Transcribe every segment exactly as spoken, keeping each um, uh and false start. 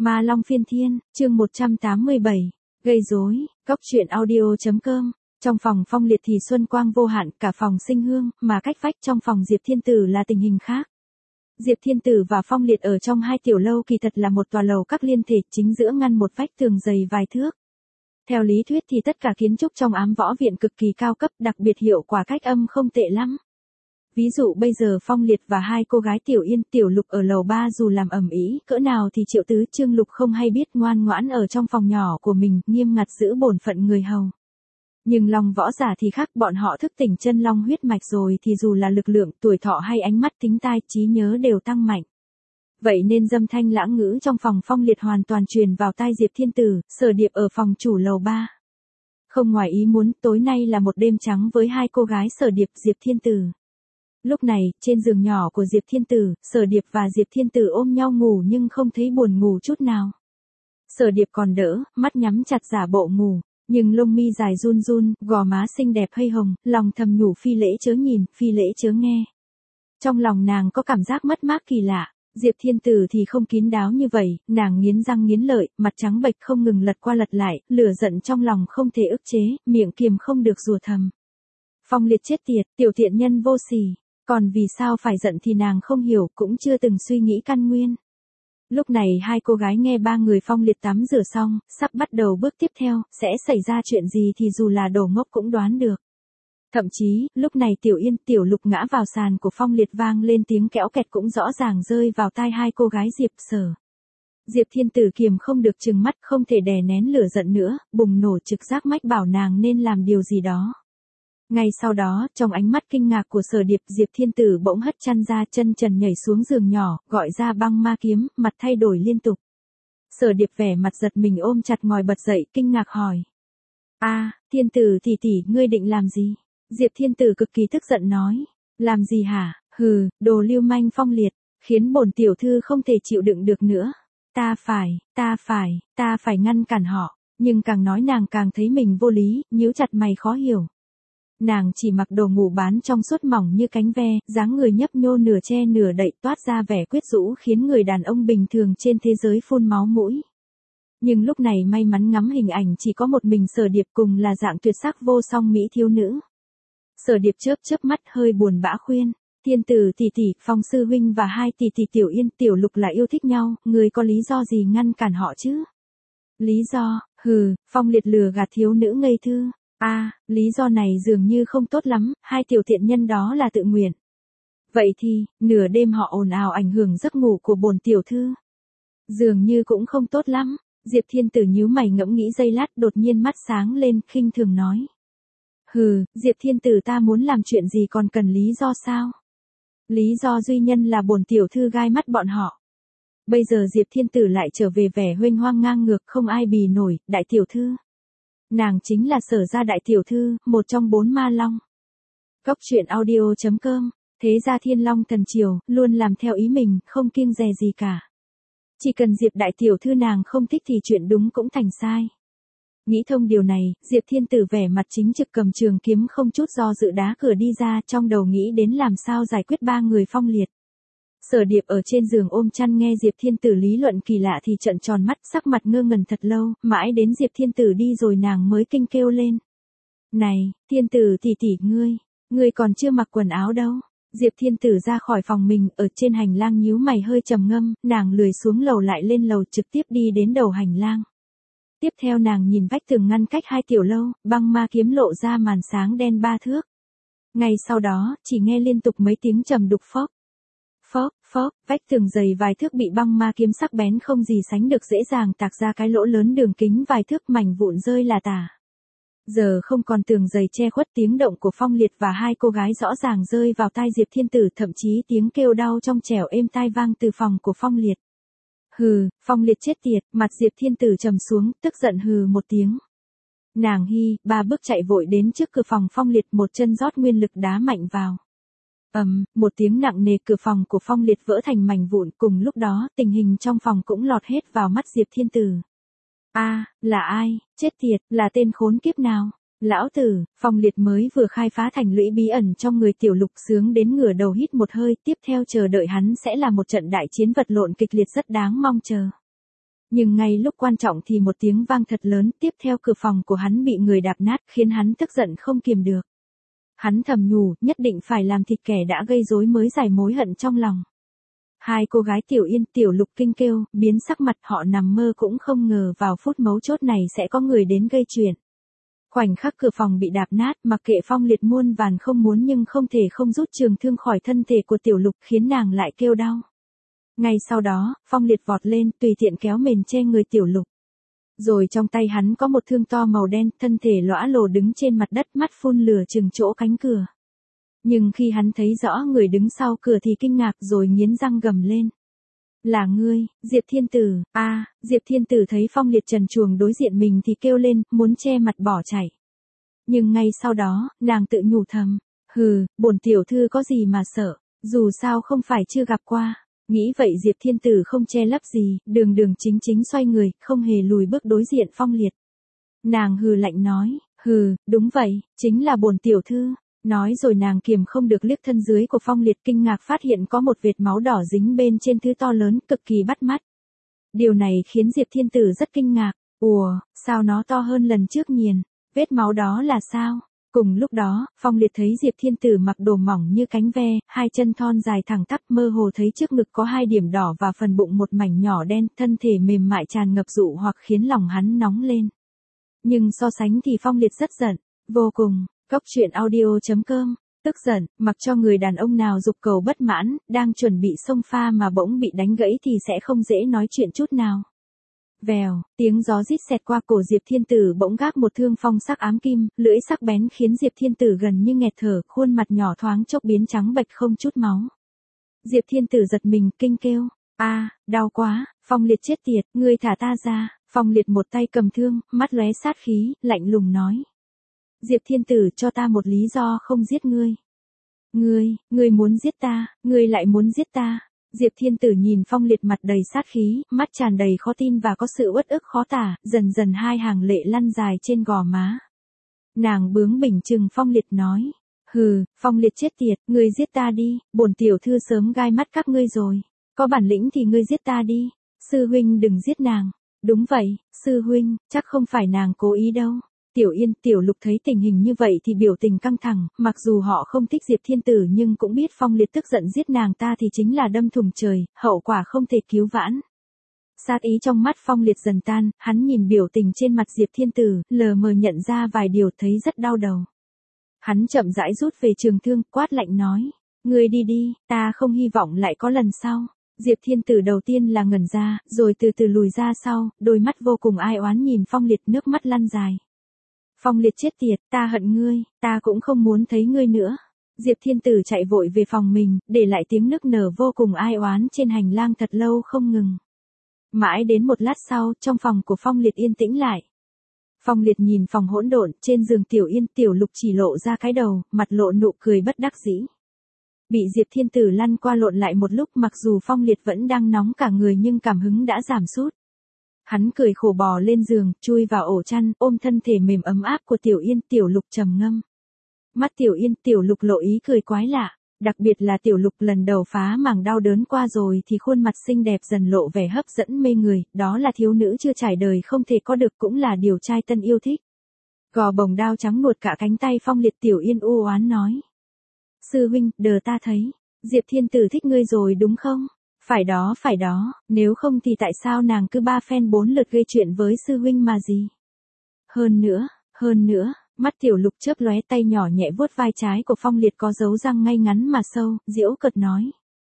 Ma Long Phiên Thiên, chương một trăm tám mươi bảy, gây rối, Cóc Truyện Audio chấm com. Trong phòng Phong Liệt thì xuân quang vô hạn, cả phòng sinh hương, mà cách vách trong phòng Diệp Thiên Tử là tình hình khác. Diệp Thiên Tử và Phong Liệt ở trong hai tiểu lâu kỳ thật là một tòa lầu các liên thể, chính giữa ngăn một vách tường dày vài thước. Theo lý thuyết thì tất cả kiến trúc trong Ám Võ Viện cực kỳ cao cấp, đặc biệt hiệu quả cách âm không tệ lắm. Ví dụ bây giờ Phong Liệt và hai cô gái Tiểu Yên, Tiểu Lục ở lầu ba dù làm ầm ĩ cỡ nào thì Triệu Tứ, Trương Lục không hay biết, ngoan ngoãn ở trong phòng nhỏ của mình, nghiêm ngặt giữ bổn phận người hầu. Nhưng Long võ giả thì khác, bọn họ thức tỉnh chân long huyết mạch rồi thì dù là lực lượng, tuổi thọ hay ánh mắt, thính tai, trí nhớ đều tăng mạnh. Vậy nên dâm thanh lãng ngữ trong phòng Phong Liệt hoàn toàn truyền vào tai Diệp Thiên Tử. Sở Điệp ở phòng chủ lầu ba. Không ngoài ý muốn, tối nay là một đêm trắng với hai cô gái Sở Điệp, Diệp Thiên Tử. Lúc này, trên giường nhỏ của Diệp Thiên Tử, Sở Điệp và Diệp Thiên Tử ôm nhau ngủ nhưng không thấy buồn ngủ chút nào. Sở Điệp còn đỡ, mắt nhắm chặt giả bộ ngủ, nhưng lông mi dài run run, gò má xinh đẹp hơi hồng, lòng thầm nhủ phi lễ chớ nhìn, phi lễ chớ nghe. Trong lòng nàng có cảm giác mất mát kỳ lạ. Diệp Thiên Tử thì không kín đáo như vậy, nàng nghiến răng nghiến lợi, mặt trắng bệch không ngừng lật qua lật lại, lửa giận trong lòng không thể ức chế, miệng kiềm không được rủa thầm. Phong Liệt chết tiệt, tiểu thiện nhân vô sỉ. Còn vì sao phải giận thì nàng không hiểu, cũng chưa từng suy nghĩ căn nguyên. Lúc này hai cô gái nghe ba người Phong Liệt tắm rửa xong, sắp bắt đầu bước tiếp theo, sẽ xảy ra chuyện gì thì dù là đồ ngốc cũng đoán được. Thậm chí, lúc này Tiểu Yên, Tiểu Lục ngã vào sàn của Phong Liệt, vang lên tiếng kẽo kẹt cũng rõ ràng rơi vào tai hai cô gái Diệp Sở. Diệp Thiên Tử kiềm không được trừng mắt, không thể đè nén lửa giận nữa, bùng nổ trực giác mách bảo nàng nên làm điều gì đó. Ngay sau đó, trong ánh mắt kinh ngạc của Sở Điệp, Diệp Thiên Tử bỗng hất chăn ra, chân trần nhảy xuống giường nhỏ, gọi ra băng ma kiếm, mặt thay đổi liên tục. Sở Điệp vẻ mặt giật mình ôm chặt ngồi bật dậy, kinh ngạc hỏi. A, Thiên Tử tỷ tỷ, ngươi định làm gì? Diệp Thiên Tử cực kỳ tức giận nói. Làm gì hả? Hừ, đồ lưu manh Phong Liệt, khiến bổn tiểu thư không thể chịu đựng được nữa. Ta phải, ta phải, ta phải ngăn cản họ, nhưng càng nói nàng càng thấy mình vô lý, nhíu chặt mày khó hiểu. Nàng chỉ mặc đồ ngủ bán trong suốt mỏng như cánh ve, dáng người nhấp nhô nửa che nửa đậy, toát ra vẻ quyến rũ khiến người đàn ông bình thường trên thế giới phun máu mũi. Nhưng lúc này may mắn ngắm hình ảnh chỉ có một mình Sở Điệp cùng là dạng tuyệt sắc vô song mỹ thiếu nữ. Sở Điệp chớp chớp mắt hơi buồn bã khuyên, Thiên Tử tỷ tỷ, Phong sư huynh và hai tỷ tỷ Tiểu Yên, Tiểu Lục là yêu thích nhau, người có lý do gì ngăn cản họ chứ? Lý do, hừ, Phong Liệt lừa gạt thiếu nữ ngây thơ. A, à, lý do này dường như không tốt lắm, hai tiểu thiện nhân đó là tự nguyện. Vậy thì, nửa đêm họ ồn ào ảnh hưởng giấc ngủ của bổn tiểu thư. Dường như cũng không tốt lắm. Diệp Thiên Tử nhíu mày ngẫm nghĩ giây lát, đột nhiên mắt sáng lên, khinh thường nói. Hừ, Diệp Thiên Tử ta muốn làm chuyện gì còn cần lý do sao? Lý do duy nhân là bổn tiểu thư gai mắt bọn họ. Bây giờ Diệp Thiên Tử lại trở về vẻ huênh hoang ngang ngược, không ai bì nổi, đại tiểu thư. Nàng chính là Sở gia đại tiểu thư, một trong bốn ma long. Cóc Truyện Audio chấm com. Thế ra Thiên Long thần triều, luôn làm theo ý mình, không kiêng dè gì cả. Chỉ cần Diệp đại tiểu thư nàng không thích thì chuyện đúng cũng thành sai. Nghĩ thông điều này, Diệp Thiên Tử vẻ mặt chính trực cầm trường kiếm không chút do dự đá cửa đi ra, trong đầu nghĩ đến làm sao giải quyết ba người Phong Liệt. Sở Điệp ở trên giường ôm chăn nghe Diệp Thiên Tử lý luận kỳ lạ thì trợn tròn mắt, sắc mặt ngơ ngẩn thật lâu, mãi đến Diệp Thiên Tử đi rồi nàng mới kinh kêu lên. Này, Thiên Tử tỷ tỷ ngươi, ngươi còn chưa mặc quần áo đâu. Diệp Thiên Tử ra khỏi phòng mình, ở trên hành lang nhíu mày hơi trầm ngâm, nàng lười xuống lầu lại lên lầu trực tiếp đi đến đầu hành lang. Tiếp theo nàng nhìn vách tường ngăn cách hai tiểu lâu, băng ma kiếm lộ ra màn sáng đen ba thước. Ngay sau đó, chỉ nghe liên tục mấy tiếng trầm đục phốc. Phốc, phốc, vách tường dày vài thước bị băng ma kiếm sắc bén không gì sánh được dễ dàng tạc ra cái lỗ lớn đường kính vài thước, mảnh vụn rơi là tả. Giờ không còn tường dày che khuất, tiếng động của Phong Liệt và hai cô gái rõ ràng rơi vào tai Diệp Thiên Tử, thậm chí tiếng kêu đau trong trẻo êm tai vang từ phòng của Phong Liệt. Hừ, Phong Liệt chết tiệt, mặt Diệp Thiên Tử trầm xuống, tức giận hừ một tiếng. Nàng hi, ba bước chạy vội đến trước cửa phòng Phong Liệt, một chân rót nguyên lực đá mạnh vào. Ầm, um, một tiếng nặng nề, cửa phòng của Phong Liệt vỡ thành mảnh vụn, cùng lúc đó, tình hình trong phòng cũng lọt hết vào mắt Diệp Thiên Tử. A, à, là ai, chết tiệt, là tên khốn kiếp nào? Lão tử, Phong Liệt mới vừa khai phá thành lũy bí ẩn trong người Tiểu Lục, sướng đến ngửa đầu hít một hơi, tiếp theo chờ đợi hắn sẽ là một trận đại chiến vật lộn kịch liệt rất đáng mong chờ. Nhưng ngay lúc quan trọng thì một tiếng vang thật lớn, tiếp theo cửa phòng của hắn bị người đạp nát khiến hắn tức giận không kiềm được. Hắn thầm nhủ, nhất định phải làm thịt kẻ đã gây rối mới giải mối hận trong lòng. Hai cô gái Tiểu Yên, Tiểu Lục kinh kêu, biến sắc mặt, họ nằm mơ cũng không ngờ vào phút mấu chốt này sẽ có người đến gây chuyện. Khoảnh khắc cửa phòng bị đạp nát, mặc kệ Phong Liệt muôn vàn không muốn nhưng không thể không rút trường thương khỏi thân thể của Tiểu Lục khiến nàng lại kêu đau. Ngay sau đó, Phong Liệt vọt lên, tùy tiện kéo mền che người Tiểu Lục. Rồi trong tay hắn có một thương to màu đen, thân thể lõa lồ đứng trên mặt đất, mắt phun lửa chừng chỗ cánh cửa. Nhưng khi hắn thấy rõ người đứng sau cửa thì kinh ngạc rồi nghiến răng gầm lên. Là ngươi, Diệp Thiên Tử. A, à, Diệp Thiên Tử thấy Phong Liệt trần truồng đối diện mình thì kêu lên, muốn che mặt bỏ chạy. Nhưng ngay sau đó, nàng tự nhủ thầm, hừ, bổn tiểu thư có gì mà sợ, dù sao không phải chưa gặp qua. Nghĩ vậy Diệp Thiên Tử không che lấp gì, đường đường chính chính xoay người, không hề lùi bước đối diện Phong Liệt. Nàng hừ lạnh nói, hừ, đúng vậy, chính là bổn tiểu thư. Nói rồi nàng kiềm không được liếc thân dưới của Phong Liệt, kinh ngạc phát hiện có một vệt máu đỏ dính bên trên thứ to lớn, cực kỳ bắt mắt. Điều này khiến Diệp Thiên Tử rất kinh ngạc, ùa, sao nó to hơn lần trước nhìn, vết máu đó là sao? Cùng lúc đó, Phong Liệt thấy Diệp Thiên Tử mặc đồ mỏng như cánh ve, hai chân thon dài thẳng tắp, mơ hồ thấy trước ngực có hai điểm đỏ và phần bụng một mảnh nhỏ đen, thân thể mềm mại tràn ngập dụ hoặc khiến lòng hắn nóng lên. Nhưng so sánh thì Phong Liệt rất giận, vô cùng. Góc truyện audio chấm com, tức giận, mặc cho người đàn ông nào giục cầu bất mãn, đang chuẩn bị xông pha mà bỗng bị đánh gãy thì sẽ không dễ nói chuyện chút nào. Vèo, tiếng gió rít xẹt qua cổ Diệp Thiên Tử, bỗng gác một thương phong sắc ám kim, lưỡi sắc bén khiến Diệp Thiên Tử gần như nghẹt thở, khuôn mặt nhỏ thoáng chốc biến trắng bệch không chút máu. Diệp Thiên Tử giật mình, kinh kêu, a, à, đau quá, Phong Liệt chết tiệt, ngươi thả ta ra. Phong Liệt một tay cầm thương, mắt lóe sát khí, lạnh lùng nói. Diệp Thiên Tử, cho ta một lý do không giết ngươi. Ngươi, ngươi muốn giết ta, ngươi lại muốn giết ta. Diệp Thiên Tử nhìn Phong Liệt mặt đầy sát khí, mắt tràn đầy khó tin và có sự uất ức khó tả, dần dần hai hàng lệ lăn dài trên gò má. Nàng bướng bỉnh trừng Phong Liệt nói, hừ, Phong Liệt chết tiệt, ngươi giết ta đi, bổn tiểu thư sớm gai mắt các ngươi rồi. Có bản lĩnh thì ngươi giết ta đi, sư huynh đừng giết nàng. Đúng vậy, sư huynh, chắc không phải nàng cố ý đâu. Tiểu Yên, Tiểu Lục thấy tình hình như vậy thì biểu tình căng thẳng, mặc dù họ không thích Diệp Thiên Tử nhưng cũng biết Phong Liệt tức giận giết nàng ta thì chính là đâm thủng trời, hậu quả không thể cứu vãn. Sát ý trong mắt Phong Liệt dần tan, hắn nhìn biểu tình trên mặt Diệp Thiên Tử, lờ mờ nhận ra vài điều, thấy rất đau đầu. Hắn chậm rãi rút về trường thương, quát lạnh nói, ngươi đi đi, ta không hy vọng lại có lần sau. Diệp Thiên Tử đầu tiên là ngẩn ra, rồi từ từ lùi ra sau, đôi mắt vô cùng ai oán nhìn Phong Liệt, nước mắt lăn dài. Phong Liệt chết tiệt, ta hận ngươi, ta cũng không muốn thấy ngươi nữa. Diệp Thiên Tử chạy vội về phòng mình, để lại tiếng nức nở vô cùng ai oán trên hành lang thật lâu không ngừng. Mãi đến một lát sau, trong phòng của Phong Liệt yên tĩnh lại. Phong Liệt nhìn phòng hỗn độn, trên giường Tiểu Yên, Tiểu Lục chỉ lộ ra cái đầu, mặt lộ nụ cười bất đắc dĩ. Bị Diệp Thiên Tử lăn qua lộn lại một lúc, mặc dù Phong Liệt vẫn đang nóng cả người nhưng cảm hứng đã giảm sút. Hắn cười khổ bò lên giường, chui vào ổ chăn, ôm thân thể mềm ấm áp của Tiểu Yên, Tiểu Lục trầm ngâm. Mắt Tiểu Yên, Tiểu Lục lộ ý cười quái lạ, đặc biệt là Tiểu Lục lần đầu phá màng đau đớn qua rồi thì khuôn mặt xinh đẹp dần lộ vẻ hấp dẫn mê người, đó là thiếu nữ chưa trải đời không thể có được, cũng là điều trai tân yêu thích. Gò bồng đao trắng nuột cả cánh tay Phong Liệt, Tiểu Yên u oán nói. Sư huynh, đờ ta thấy, Diệp Thiên Tử thích ngươi rồi đúng không? Phải đó, phải đó, nếu không thì tại sao nàng cứ ba phen bốn lượt gây chuyện với sư huynh mà gì? Hơn nữa, hơn nữa, mắt Tiểu Lục chớp lóe, tay nhỏ nhẹ vuốt vai trái của Phong Liệt có dấu răng ngay ngắn mà sâu, giễu cợt nói.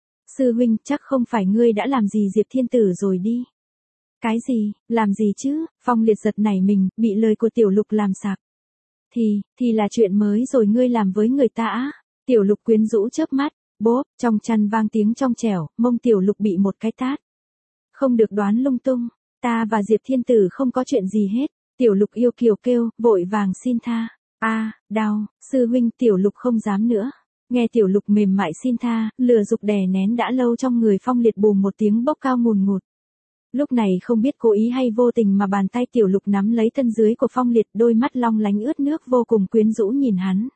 Sư huynh, chắc không phải ngươi đã làm gì Diệp Thiên Tử rồi đi. Cái gì, làm gì chứ? Phong Liệt giật nảy mình, bị lời của Tiểu Lục làm sạc. Thì, thì là chuyện mới rồi ngươi làm với người ta á. Tiểu Lục quyến rũ chớp mắt. Bốp, trong chăn vang tiếng trong trẻo, mông Tiểu Lục bị một cái tát. Không được đoán lung tung, ta và Diệp Thiên Tử không có chuyện gì hết. Tiểu Lục yêu kiều kêu, vội vàng xin tha. A, à, đau, sư huynh. Tiểu Lục không dám nữa. Nghe Tiểu Lục mềm mại xin tha, lửa dục đè nén đã lâu trong người Phong Liệt bùm một tiếng bốc cao ngùn ngụt. Lúc này không biết cố ý hay vô tình mà bàn tay Tiểu Lục nắm lấy thân dưới của Phong Liệt, đôi mắt long lánh ướt nước vô cùng quyến rũ nhìn hắn.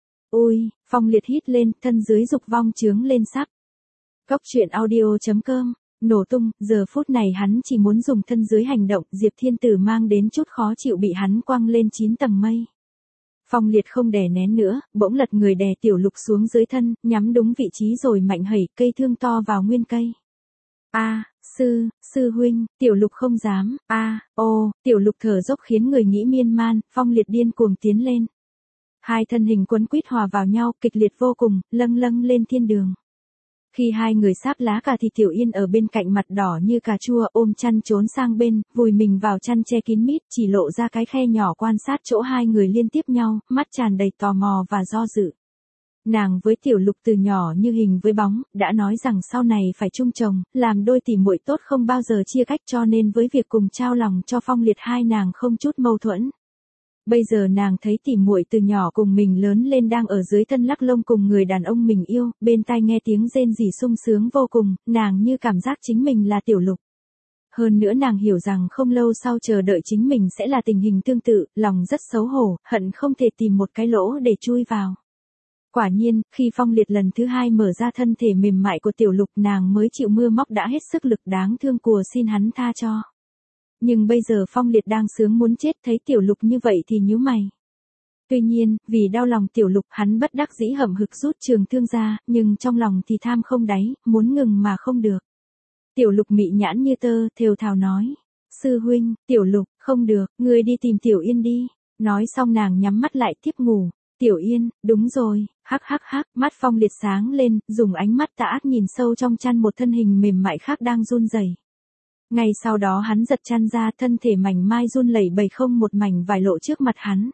Ôi, Phong Liệt hít lên, thân dưới dục vong chướng lên sắp. Góc truyện audio chấm com Nổ tung, giờ phút này hắn chỉ muốn dùng thân dưới hành động, Diệp Thiên Tử mang đến chút khó chịu bị hắn quăng lên chín tầng mây. Phong Liệt không đè nén nữa, bỗng lật người đè Tiểu Lục xuống dưới thân, nhắm đúng vị trí rồi mạnh hẩy cây thương to vào nguyên cây. A, sư, sư huynh, Tiểu Lục không dám, a, ô, Tiểu Lục thở dốc khiến người nghĩ miên man, Phong Liệt điên cuồng tiến lên. Hai thân hình quấn quýt hòa vào nhau, kịch liệt vô cùng, lâng lâng lên thiên đường. Khi hai người sáp lá cà thì Tiểu Yên ở bên cạnh mặt đỏ như cà chua ôm chăn trốn sang bên, vùi mình vào chăn che kín mít, chỉ lộ ra cái khe nhỏ quan sát chỗ hai người liên tiếp nhau, mắt tràn đầy tò mò và do dự. Nàng với Tiểu Lục từ nhỏ như hình với bóng, đã nói rằng sau này phải chung chồng, làm đôi tỉ muội tốt không bao giờ chia cách, cho nên với việc cùng trao lòng cho Phong Liệt hai nàng không chút mâu thuẫn. Bây giờ nàng thấy tỉ muội từ nhỏ cùng mình lớn lên đang ở dưới thân lắc lông cùng người đàn ông mình yêu, bên tai nghe tiếng rên rỉ sung sướng vô cùng, nàng như cảm giác chính mình là Tiểu Lục. Hơn nữa nàng hiểu rằng không lâu sau chờ đợi chính mình sẽ là tình hình tương tự, lòng rất xấu hổ, hận không thể tìm một cái lỗ để chui vào. Quả nhiên, khi Phong Liệt lần thứ hai mở ra thân thể mềm mại của Tiểu Lục, nàng mới chịu mưa móc đã hết sức lực đáng thương cùa xin hắn tha cho. Nhưng bây giờ Phong Liệt đang sướng muốn chết, thấy Tiểu Lục như vậy thì nhíu mày. Tuy nhiên, vì đau lòng Tiểu Lục, hắn bất đắc dĩ hậm hực rút trường thương ra, nhưng trong lòng thì tham không đáy, muốn ngừng mà không được. Tiểu Lục mị nhãn như tơ, thều thào nói: "Sư huynh." "Tiểu Lục, không được, ngươi đi tìm Tiểu Yên đi." Nói xong nàng nhắm mắt lại tiếp ngủ. "Tiểu Yên, đúng rồi." Hắc hắc hắc, mắt Phong Liệt sáng lên, dùng ánh mắt tà ác nhìn sâu trong chăn một thân hình mềm mại khác đang run rẩy. Ngay sau đó hắn giật chăn ra, thân thể mảnh mai run lẩy bẩy không một mảnh vải lộ trước mặt hắn.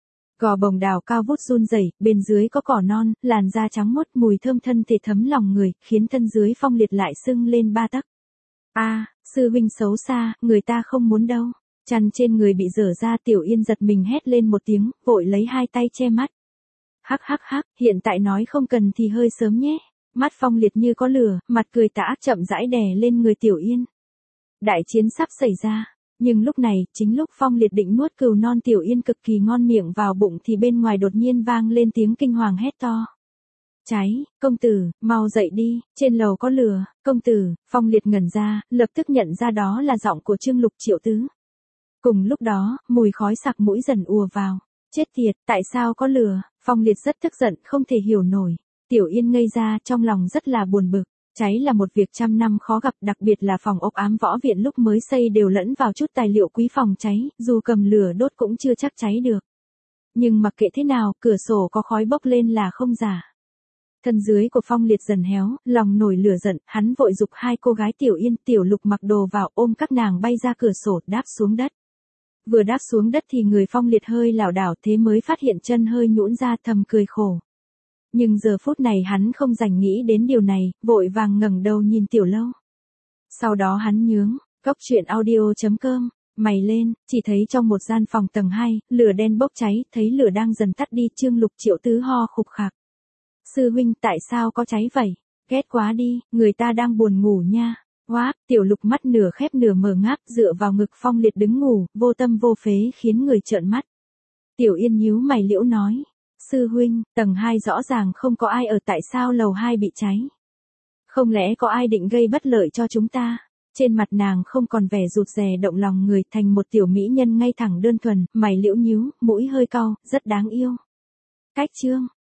Gò bồng đào cao vút run rẩy, bên dưới có cỏ non, làn da trắng muốt, mùi thơm thân thể thấm lòng người, khiến thân dưới Phong Liệt lại sưng lên ba tấc. "A, sư huynh xấu xa, người ta không muốn đâu." Chăn trên người bị dở ra, Tiểu Yên giật mình hét lên một tiếng, vội lấy hai tay che mắt. "Hắc hắc hắc, hiện tại nói không cần thì hơi sớm nhé." Mắt Phong Liệt như có lửa, mặt cười tà ác chậm rãi đè lên người Tiểu Yên. Đại chiến sắp xảy ra, nhưng lúc này, chính lúc Phong Liệt định nuốt cừu non Tiểu Yên cực kỳ ngon miệng vào bụng thì bên ngoài đột nhiên vang lên tiếng kinh hoàng hét to. "Cháy, công tử, mau dậy đi, trên lầu có lửa." "Công tử." Phong Liệt ngẩn ra, lập tức nhận ra đó là giọng của Trương Lục Triệu Tứ. Cùng lúc đó, mùi khói sặc mũi dần ùa vào. "Chết tiệt, tại sao có lửa?" Phong Liệt rất tức giận, không thể hiểu nổi. Tiểu Yên ngây ra, trong lòng rất là buồn bực. Cháy là một việc trăm năm khó gặp, đặc biệt là phòng ốc ám võ viện lúc mới xây đều lẫn vào chút tài liệu quý phòng cháy, dù cầm lửa đốt cũng chưa chắc cháy được. Nhưng mặc kệ thế nào, cửa sổ có khói bốc lên là không giả. Thân dưới của Phong Liệt dần héo, lòng nổi lửa giận, hắn vội giục hai cô gái Tiểu Yên, Tiểu Lục mặc đồ vào, ôm các nàng bay ra cửa sổ, đáp xuống đất. Vừa đáp xuống đất thì người Phong Liệt hơi lảo đảo, thế mới phát hiện chân hơi nhũn ra, thầm cười khổ. Nhưng giờ phút này hắn không dành nghĩ đến điều này, vội vàng ngẩng đầu nhìn Tiểu Lâu. Sau đó hắn nhướng, cốc truyện audio chấm com, mày lên, chỉ thấy trong một gian phòng tầng hai, lửa đen bốc cháy, thấy lửa đang dần tắt đi, Trương Lục Triệu Tứ ho khục khạc. "Sư huynh, tại sao có cháy vậy? Ghét quá đi, người ta đang buồn ngủ nha." Hóa, Tiểu Lục mắt nửa khép nửa mở ngáp, dựa vào ngực Phong Liệt đứng ngủ, vô tâm vô phế khiến người trợn mắt. Tiểu Yên nhíu mày liễu nói: "Sư huynh, tầng hai rõ ràng không có ai ở, tại sao lầu hai bị cháy? Không lẽ có ai định gây bất lợi cho chúng ta?" Trên mặt nàng không còn vẻ rụt rè động lòng người, thành một tiểu mỹ nhân ngay thẳng đơn thuần, mày liễu nhíu, mũi hơi cau, rất đáng yêu. Cách chương